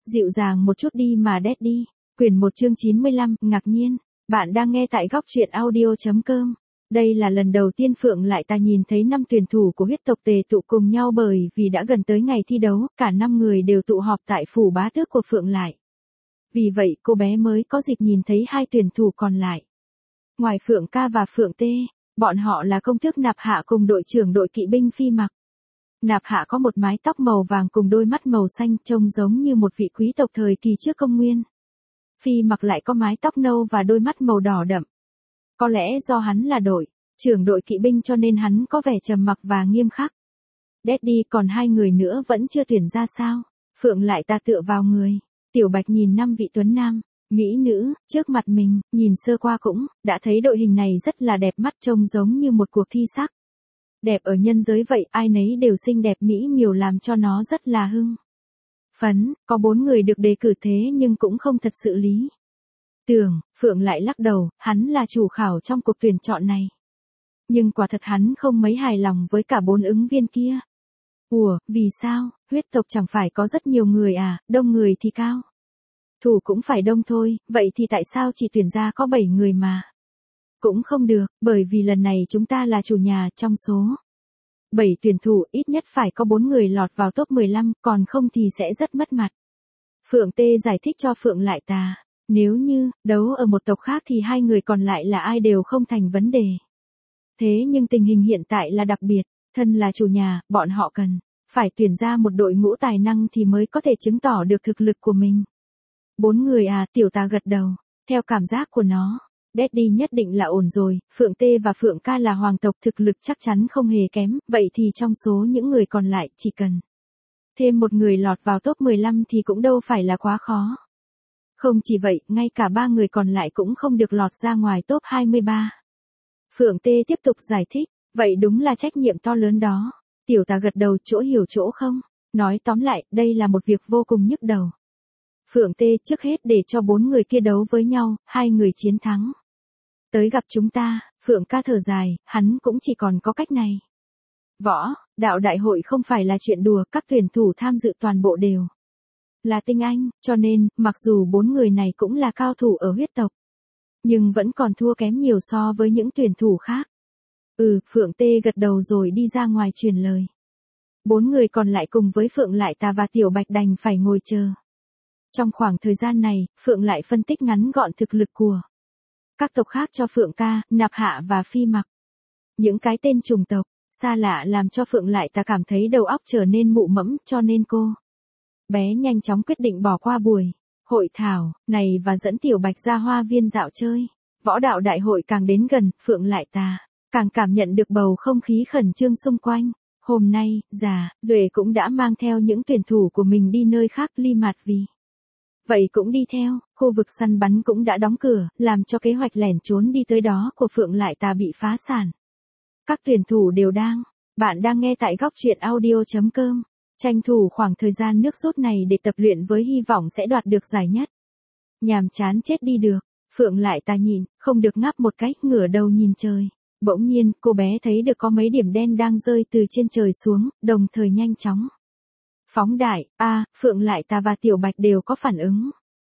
Dịu dàng một chút đi mà Daddy. Quyển 1 chương 95, ngạc nhiên. Bạn đang nghe tại góc truyện audio.com. Đây là lần đầu tiên Phượng Lại Ta nhìn thấy 5 tuyển thủ của huyết tộc tề tụ cùng nhau bởi vì đã gần tới ngày thi đấu, cả 5 người đều tụ họp tại phủ bá tước của Phượng Lại. Vì vậy cô bé mới có dịp nhìn thấy 2 tuyển thủ còn lại. Ngoài Phượng Ca và Phượng Tê, bọn họ là công tước Nạp Hạ cùng đội trưởng đội kỵ binh Phi Mặc. Nạp Hạ có một mái tóc màu vàng cùng đôi mắt màu xanh trông giống như một vị quý tộc thời kỳ trước công nguyên. Phi Mặc lại có mái tóc nâu và đôi mắt màu đỏ đậm. Có lẽ do hắn là đội trưởng đội kỵ binh cho nên hắn có vẻ trầm mặc và nghiêm khắc. Daddy, còn 2 người nữa vẫn chưa tuyển ra sao? Phượng Lại Ta tựa vào người. Tiểu Bạch nhìn 5 vị tuấn nam, mỹ nữ, trước mặt mình, nhìn sơ qua cũng, đã thấy đội hình này rất là đẹp mắt trông giống như một cuộc thi sắc. Đẹp ở nhân giới vậy, ai nấy đều xinh đẹp mỹ miều làm cho nó rất là hưng phấn, có 4 người được đề cử thế nhưng cũng không thật sự lý tưởng. Phượng lại lắc đầu, hắn là chủ khảo trong cuộc tuyển chọn này. Nhưng quả thật hắn không mấy hài lòng với cả 4 ứng viên kia. Ủa, vì sao, huyết tộc chẳng phải có rất nhiều người à, đông người thì cao thủ cũng phải đông thôi, vậy thì tại sao chỉ tuyển ra có 7 người mà? Cũng không được, bởi vì lần này chúng ta là chủ nhà, trong số 7 tuyển thủ ít nhất phải có 4 người lọt vào top 15, còn không thì sẽ rất mất mặt. Phượng Tê giải thích cho Phượng Lại Ta, nếu như đấu ở một tộc khác thì 2 người còn lại là ai đều không thành vấn đề. Thế nhưng tình hình hiện tại là đặc biệt, thân là chủ nhà, bọn họ cần phải tuyển ra một đội ngũ tài năng thì mới có thể chứng tỏ được thực lực của mình. 4 người à, Tiểu Ta gật đầu, theo cảm giác của nó. Daddy nhất định là ổn rồi, Phượng Tê và Phượng Ca là hoàng tộc thực lực chắc chắn không hề kém, vậy thì trong số những người còn lại chỉ cần thêm một người lọt vào top 15 thì cũng đâu phải là quá khó. Không chỉ vậy, ngay cả 3 người còn lại cũng không được lọt ra ngoài top 23. Phượng Tê tiếp tục giải thích, vậy đúng là trách nhiệm to lớn đó. Tiểu Ta gật đầu, chỗ hiểu chỗ không. Nói tóm lại, đây là một việc vô cùng nhức đầu. Phượng Tê, trước hết để cho 4 người kia đấu với nhau, 2 người chiến thắng tới gặp chúng ta. Phượng Ca thở dài, hắn cũng chỉ còn có cách này. Võ đạo đại hội không phải là chuyện đùa, các tuyển thủ tham dự toàn bộ đều là tinh anh, cho nên, mặc dù 4 người này cũng là cao thủ ở huyết tộc, nhưng vẫn còn thua kém nhiều so với những tuyển thủ khác. Phượng Tê gật đầu rồi đi ra ngoài truyền lời. 4 người còn lại cùng với Phượng Lại Ta và Tiểu Bạch đành phải ngồi chờ. Trong khoảng thời gian này, Phượng lại phân tích ngắn gọn thực lực của các tộc khác cho Phượng Ca, Nạp Hạ và Phi Mặc. Những cái tên chủng tộc xa lạ làm cho Phượng Lại Ta cảm thấy đầu óc trở nên mụ mẫm, cho nên cô bé nhanh chóng quyết định bỏ qua buổi hội thảo này và dẫn Tiểu Bạch ra hoa viên dạo chơi. Võ đạo đại hội càng đến gần, Phượng Lại Ta càng cảm nhận được bầu không khí khẩn trương xung quanh. Hôm nay, Già Duệ cũng đã mang theo những tuyển thủ của mình đi nơi khác, Ly Mạt vì vậy cũng đi theo. Khu vực săn bắn cũng đã đóng cửa, làm cho kế hoạch lẻn trốn đi tới đó của Phượng Lại Ta bị phá sản. Các tuyển thủ đều bạn đang nghe tại góc truyện audio.com. Tranh thủ khoảng thời gian nước rút này để tập luyện với hy vọng sẽ đoạt được giải nhất. Nhàm chán chết đi được. Phượng Lại Ta nhìn, không được ngáp một cách, ngửa đầu nhìn trời. Bỗng nhiên, cô bé thấy được có mấy điểm đen đang rơi từ trên trời xuống, đồng thời nhanh chóng phóng đại. Phượng Lại Ta và Tiểu Bạch đều có phản ứng.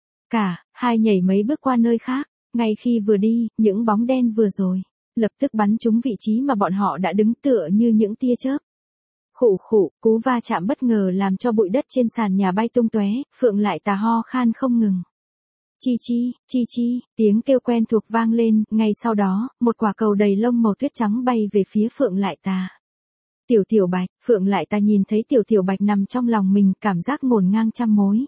Cả hai nhảy mấy bước qua nơi khác, ngay khi vừa đi, những bóng đen vừa rồi lập tức bắn trúng vị trí mà bọn họ đã đứng, tựa như những tia chớp. Khụ khụ, cú va chạm bất ngờ làm cho bụi đất trên sàn nhà bay tung tóe. Phượng Lại Ta ho khan không ngừng. Chi chi, tiếng kêu quen thuộc vang lên, ngay sau đó, một quả cầu đầy lông màu tuyết trắng bay về phía Phượng Lại Ta. Tiểu Bạch, Phượng Lại Ta nhìn thấy Tiểu Bạch nằm trong lòng mình, cảm giác ngổn ngang trăm mối.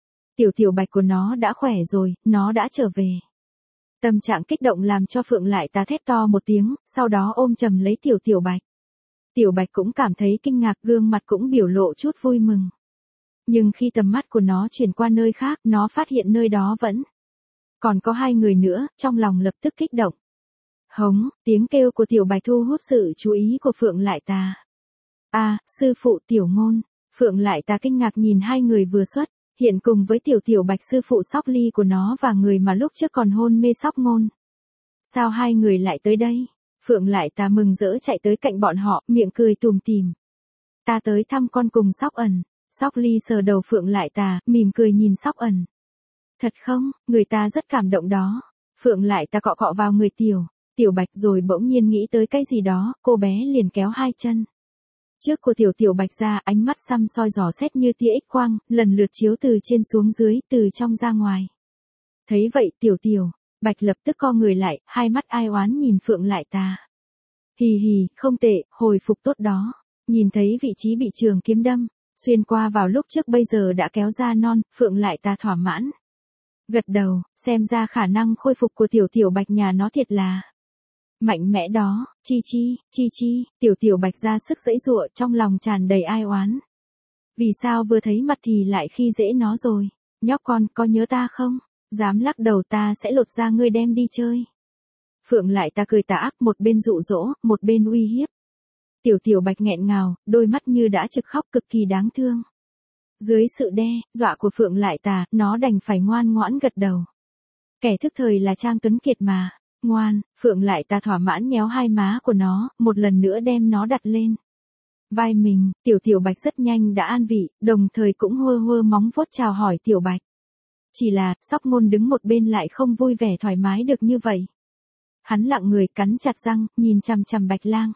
Tiểu Bạch của nó đã khỏe rồi, nó đã trở về. Tâm trạng kích động làm cho Phượng Lại Ta thét to một tiếng, sau đó ôm chầm lấy Tiểu Bạch. Tiểu Bạch cũng cảm thấy kinh ngạc, gương mặt cũng biểu lộ chút vui mừng. Nhưng khi tầm mắt của nó chuyển qua nơi khác, nó phát hiện nơi đó vẫn còn có 2 người nữa, trong lòng lập tức kích động. Hống, tiếng kêu của Tiểu Bạch thu hút sự chú ý của Phượng Lại Ta. Sư phụ Tiểu Ngôn. Phượng Lại Ta kinh ngạc nhìn 2 người vừa xuất hiện cùng với Tiểu Bạch, sư phụ Sóc Ly của nó và người mà lúc trước còn hôn mê Sóc Ngôn. Sao 2 người lại tới đây? Phượng Lại Ta mừng rỡ chạy tới cạnh bọn họ, miệng cười tùm tìm. Ta tới thăm con cùng Sóc Ẩn. Sóc Ly sờ đầu Phượng Lại Tà, mỉm cười nhìn Sóc Ẩn. Thật không, người ta rất cảm động đó. Phượng Lại Tà cọ cọ vào người Tiểu Bạch rồi bỗng nhiên nghĩ tới cái gì đó, cô bé liền kéo hai chân trước của Tiểu Bạch ra, ánh mắt xăm soi dò xét như tia X quang, lần lượt chiếu từ trên xuống dưới, từ trong ra ngoài. Thấy vậy Tiểu Bạch lập tức co người lại, hai mắt ai oán nhìn Phượng Lại Tà. Hì hì, không tệ, hồi phục tốt đó. Nhìn thấy vị trí bị trường kiếm đâm, xuyên qua vào lúc trước bây giờ đã kéo ra non, Phượng Lại Tà thỏa mãn. Gật đầu, xem ra khả năng khôi phục của Tiểu Bạch nhà nó thiệt là mạnh mẽ đó. Chi, Tiểu Bạch ra sức giãy giụa, trong lòng tràn đầy ai oán. Vì sao vừa thấy mặt thì lại khi dễ nó rồi? Nhóc con, có nhớ ta không? Dám lắc đầu ta sẽ lột da ngươi đem đi chơi. Phượng Lại Tà cười tà ác, một bên dụ dỗ, một bên uy hiếp. Tiểu Bạch nghẹn ngào, đôi mắt như đã trực khóc, cực kỳ đáng thương. Dưới sự đe dọa của Phượng Lại Tà, nó đành phải ngoan ngoãn gật đầu. Kẻ thức thời là Trang Tuấn Kiệt mà. Ngoan, Phượng Lại Tà thỏa mãn nhéo hai má của nó, một lần nữa đem nó đặt lên vai mình. Tiểu Bạch rất nhanh đã an vị, đồng thời cũng hơ móng vuốt chào hỏi Tiểu Bạch. Chỉ là, Sóc Ngôn đứng một bên lại không vui vẻ thoải mái được như vậy. Hắn lặng người, cắn chặt răng, nhìn chằm chằm Bạch Lang.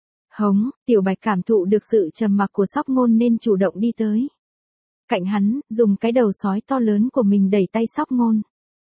Hống, Tiểu Bạch cảm thụ được sự trầm mặc của Sóc Ngôn nên chủ động đi tới cạnh hắn, dùng cái đầu sói to lớn của mình đẩy tay Sóc Ngôn.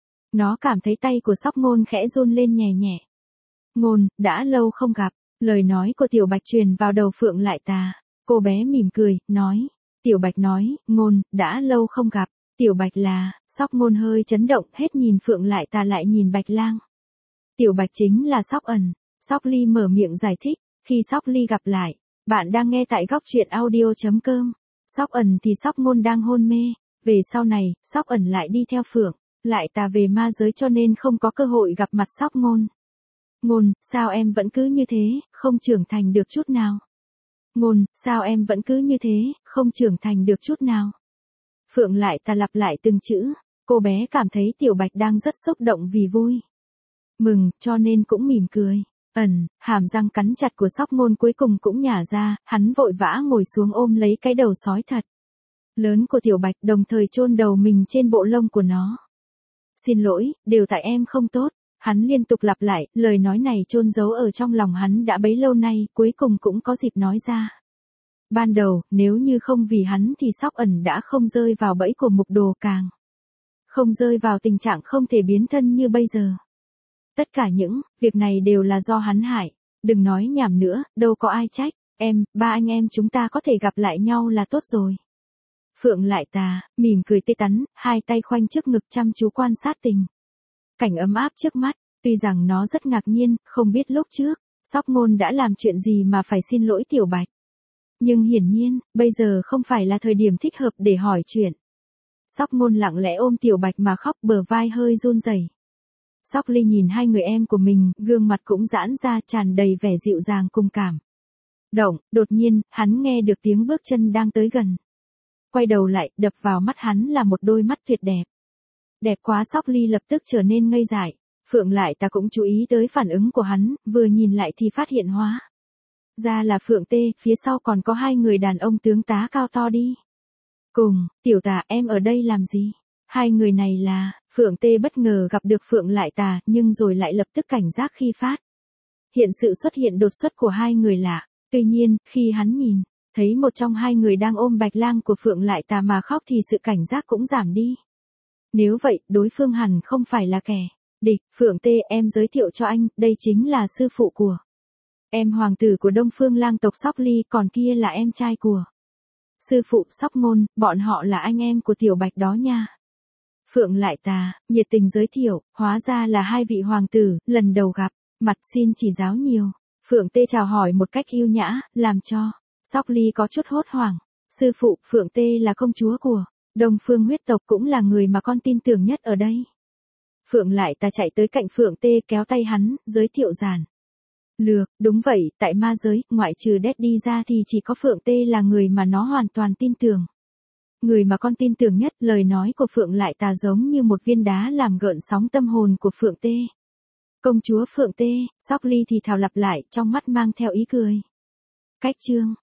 Nó cảm thấy tay của Sóc Ngôn khẽ run lên nhẹ nhẹ. Ngôn, đã lâu không gặp. Lời nói của Tiểu Bạch truyền vào đầu Phượng Lại Tà. Cô bé mỉm cười, nói. Tiểu Bạch nói, Ngôn, đã lâu không gặp. Tiểu Bạch là, Sóc Ngôn hơi chấn động, hết nhìn Phượng Lại Tà lại nhìn Bạch Lang. Tiểu Bạch chính là Sóc Ẩn. Sóc Ly mở miệng giải thích. Khi Sóc Ly gặp lại, bạn đang nghe tại góc truyện audio.com. Sóc Ẩn thì Sóc Ngôn đang hôn mê. Về sau này, Sóc Ẩn lại đi theo Phượng Lại Tà về ma giới cho nên không có cơ hội gặp mặt Sóc Ngôn. Ngôn, sao em vẫn cứ như thế, không trưởng thành được chút nào? Ngôn, sao em vẫn cứ như thế, không trưởng thành được chút nào? Phượng Lại Tà lặp lại từng chữ, cô bé cảm thấy Tiểu Bạch đang rất xúc động vì vui mừng, cho nên cũng mỉm cười. Hàm răng cắn chặt của Sóc Ngôn cuối cùng cũng nhả ra, hắn vội vã ngồi xuống ôm lấy cái đầu sói thật lớn của Tiểu Bạch, đồng thời chôn đầu mình trên bộ lông của nó. Xin lỗi, đều tại em không tốt. Hắn liên tục lặp lại, lời nói này chôn giấu ở trong lòng hắn đã bấy lâu nay, cuối cùng cũng có dịp nói ra. Ban đầu, nếu như không vì hắn thì Sóc Ẩn đã không rơi vào bẫy của Mục Đồ, càng không rơi vào tình trạng không thể biến thân như bây giờ. Tất cả những việc này đều là do hắn hại. Đừng nói nhảm nữa, đâu có ai trách. Ba anh em chúng ta có thể gặp lại nhau là tốt rồi. Phượng Lại Tà, mỉm cười tươi tắn, hai tay khoanh trước ngực chăm chú quan sát tình cảnh ấm áp trước mắt. Tuy rằng nó rất ngạc nhiên, không biết lúc trước, Sóc Ngôn đã làm chuyện gì mà phải xin lỗi Tiểu Bạch. Nhưng hiển nhiên, bây giờ không phải là thời điểm thích hợp để hỏi chuyện. Sóc Ngôn lặng lẽ ôm Tiểu Bạch mà khóc, bờ vai hơi run rẩy. Sóc Ly nhìn hai người em của mình, gương mặt cũng giãn ra, tràn đầy vẻ dịu dàng cùng cảm động. Đột nhiên, hắn nghe được tiếng bước chân đang tới gần. Quay đầu lại, đập vào mắt hắn là một đôi mắt tuyệt đẹp. Đẹp quá, Sóc Ly lập tức trở nên ngây dại. Phượng Lại Tà cũng chú ý tới phản ứng của hắn, vừa nhìn lại thì phát hiện hóa ra là Phượng Tê, phía sau còn có hai người đàn ông tướng tá cao to đi cùng. Tiểu Tà, em ở đây làm gì? Hai người này là, Phượng Tê bất ngờ gặp được Phượng Lại Tà, nhưng rồi lại lập tức cảnh giác khi phát hiện sự xuất hiện đột xuất của hai người lạ. Tuy nhiên, khi hắn nhìn thấy một trong hai người đang ôm Bạch Lang của Phượng Lại Tà mà khóc thì sự cảnh giác cũng giảm đi. Nếu vậy, đối phương hẳn không phải là kẻ địch. Phượng Tê, em giới thiệu cho anh, đây chính là sư phụ của em, hoàng tử của Đông Phương Lang tộc Sóc Ly, còn kia là em trai của sư phụ Sóc Ngôn, bọn họ là anh em của Tiểu Bạch đó nha. Phượng Lại Tà nhiệt tình giới thiệu, hóa ra là hai vị hoàng tử, lần đầu gặp mặt, xin chỉ giáo nhiều. Phượng Tê chào hỏi một cách yêu nhã, làm cho Sóc Ly có chút hốt hoảng. Sư phụ, Phượng Tê là công chúa của Đông Phương huyết tộc, cũng là người mà con tin tưởng nhất ở đây. Phượng Lại Tà chạy tới cạnh Phượng Tê, kéo tay hắn, giới thiệu giản lược. Đúng vậy, tại ma giới, ngoại trừ Daddy ra thì chỉ có Phượng Tê là người mà nó hoàn toàn tin tưởng. Người mà con tin tưởng nhất. Lời nói của Phượng Lại Tà giống như một viên đá làm gợn sóng tâm hồn của Phượng Tê. Công chúa Phượng Tê, Sóc Ly thì thào lặp lại, trong mắt mang theo ý cười. Cách chương